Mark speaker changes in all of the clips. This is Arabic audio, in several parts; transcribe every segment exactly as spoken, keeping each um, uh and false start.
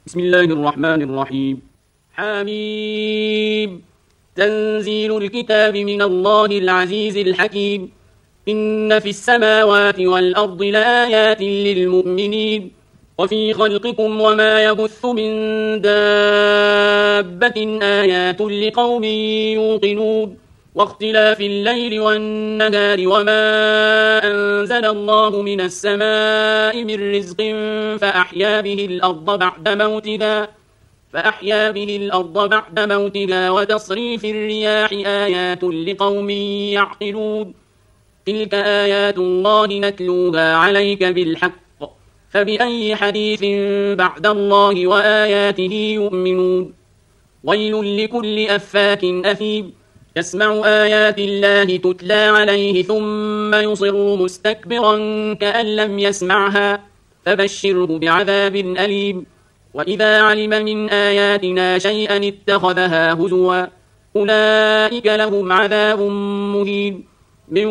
Speaker 1: بسم الله الرحمن الرحيم. حميم. تنزيل الكتاب من الله العزيز الحكيم. إن في السماوات والأرض لآيات للمؤمنين وفي خلقكم وما يبث من دابة آيات لقوم يوقنون واختلاف الليل والنهار وما أنزل الله من السماء من رزق فأحيا به الأرض بعد موتها فأحيا به الأرض بعد موتها وتصريف الرياح آيات لقوم يعقلون تلك آيات الله نتلوها عليك بالحق فبأي حديث بعد الله وآياته يؤمنون ويل لكل أفاك أثيم يسمع آيات الله تتلى عليه ثم يصر مستكبرا كأن لم يسمعها فبشره بعذاب أليم وإذا علم من آياتنا شيئا اتخذها هزوا أولئك لهم عذاب مهين من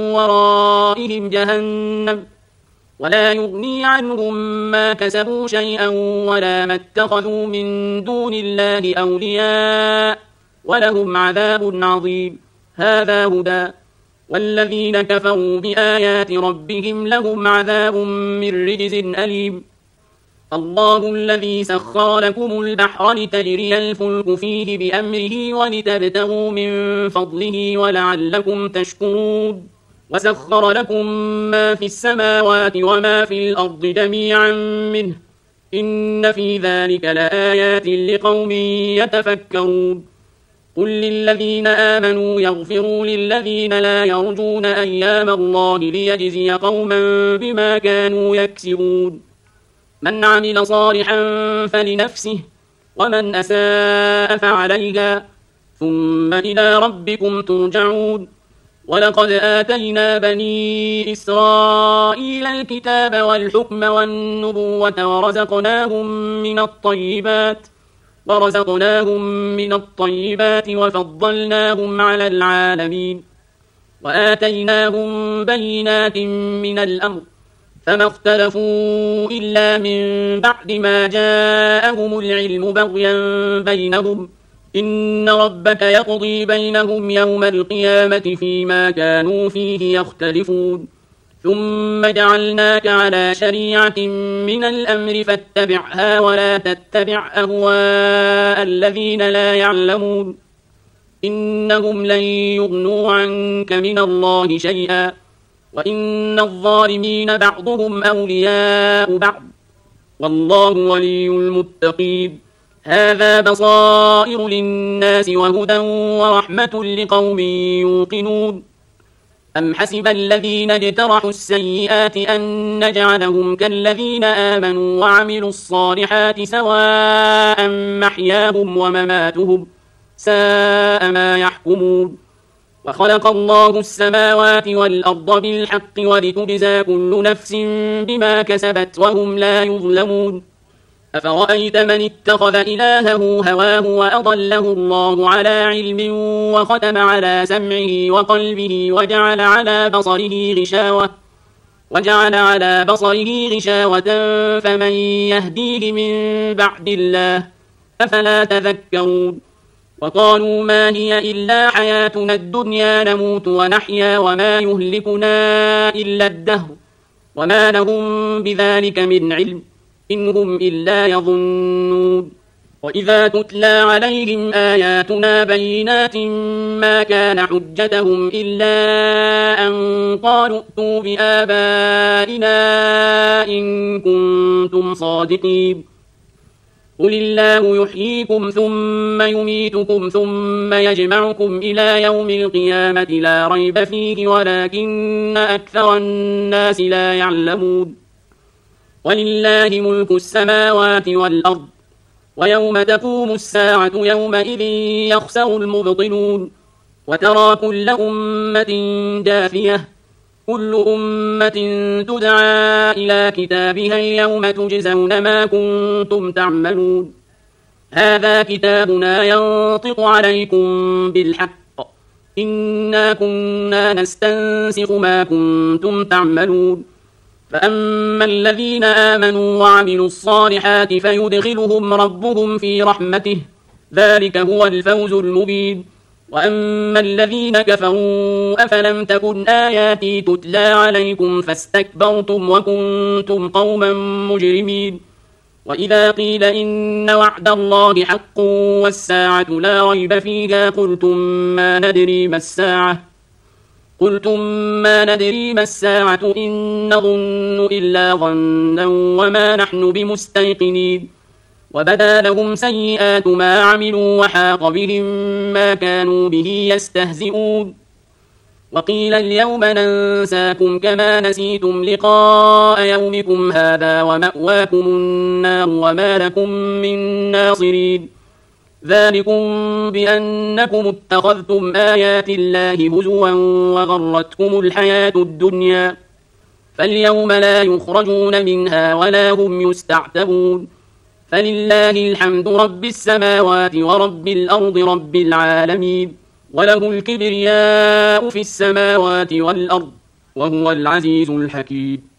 Speaker 1: ورائهم جهنم ولا يغني عنهم ما كسبوا شيئا ولا ما اتخذوا من دون الله أولياء ولهم عذاب عظيم هذا هدى والذين كفروا بآيات ربهم لهم عذاب من رجز أليم الله الذي سخر لكم البحر لتجري الفلك فيه بأمره ولتبتغوا من فضله ولعلكم تشكرون وسخر لكم ما في السماوات وما في الأرض جميعا منه إن في ذلك لآيات لقوم يتفكرون قل للذين آمنوا يغفروا للذين لا يرجون أيام الله ليجزي قوما بما كانوا يكسبون من عمل صالحا فلنفسه ومن أساء فعليها ثم إلى ربكم ترجعون ولقد آتينا بني إسرائيل الكتاب والحكم والنبوة ورزقناهم من الطيبات ورزقناهم من الطيبات وفضلناهم على العالمين وآتيناهم بينات من الأمر فما اختلفوا إلا من بعد ما جاءهم العلم بغيا بينهم إن ربك يقضي بينهم يوم القيامة فيما كانوا فيه يختلفون ثم جعلناك على شريعة من الأمر فاتبعها ولا تتبع أهواء الذين لا يعلمون إنهم لن يغنوا عنك من الله شيئا وإن الظالمين بعضهم أولياء بعض والله ولي المتقين هذا بصائر للناس وهدى ورحمة لقوم يوقنون أم حسب الذين اجترحوا السيئات أن نجعلهم كالذين آمنوا وعملوا الصالحات سواء محياهم ومماتهم ساء ما يحكمون وخلق الله السماوات والأرض بالحق ولتجزى كل نفس بما كسبت وهم لا يظلمون أفرأيت من اتخذ إلهه هواه وأضله الله على علم وختم على سمعه وقلبه وجعل على بصره غشاوة وجعل على بصره غشاوة فمن يهديه من بعد الله أفلا تذكرون وقالوا ما هي إلا حياتنا الدنيا نموت ونحيا وما يهلكنا إلا الدهر وما لهم بذلك من علم إن هم إلا يظنون وإذا تتلى عليهم آياتنا بينات ما كان حجتهم إلا أن قالوا ائتوا بآبائنا إن كنتم صادقين قل الله يحييكم ثم يميتكم ثم يجمعكم إلى يوم القيامة لا ريب فيه ولكن أكثر الناس لا يعلمون ولله ملك السماوات والأرض ويوم تقوم الساعة يومئذ يخسر المبطلون وترى كل أمة جاثية كل أمة تدعى إلى كتابها اليوم تجزون ما كنتم تعملون هذا كتابنا ينطق عليكم بالحق إنا كنا نستنسخ ما كنتم تعملون فأما الذين آمنوا وعملوا الصالحات فيدخلهم ربهم في رحمته، ذلك هو الفوز المبين. وأما الذين كفروا أفلم تكن آياتي تتلى عليكم فاستكبرتم وكنتم قوما مجرمين. وإذا قيل إن وعد الله حق والساعة لا ريب فيها قلتم ما ندري ما الساعة قلتم ما ندري ما الساعة إن نظن إلا ظنا وما نحن بمستيقنين. وبدا لهم سيئات ما عملوا وحاق بهم ما كانوا به يستهزئون. وقيل اليوم ننساكم كما نسيتم لقاء يومكم هذا ومأواكم النار وما لكم من ناصرين. ذلكم بأنكم اتخذتم آيات الله هزوا وغرتكم الحياة الدنيا، فاليوم لا يخرجون منها ولا هم يستعتبون. فلله الحمد رب السماوات ورب الأرض رب العالمين، وله الكبرياء في السماوات والأرض، وهو العزيز الحكيم.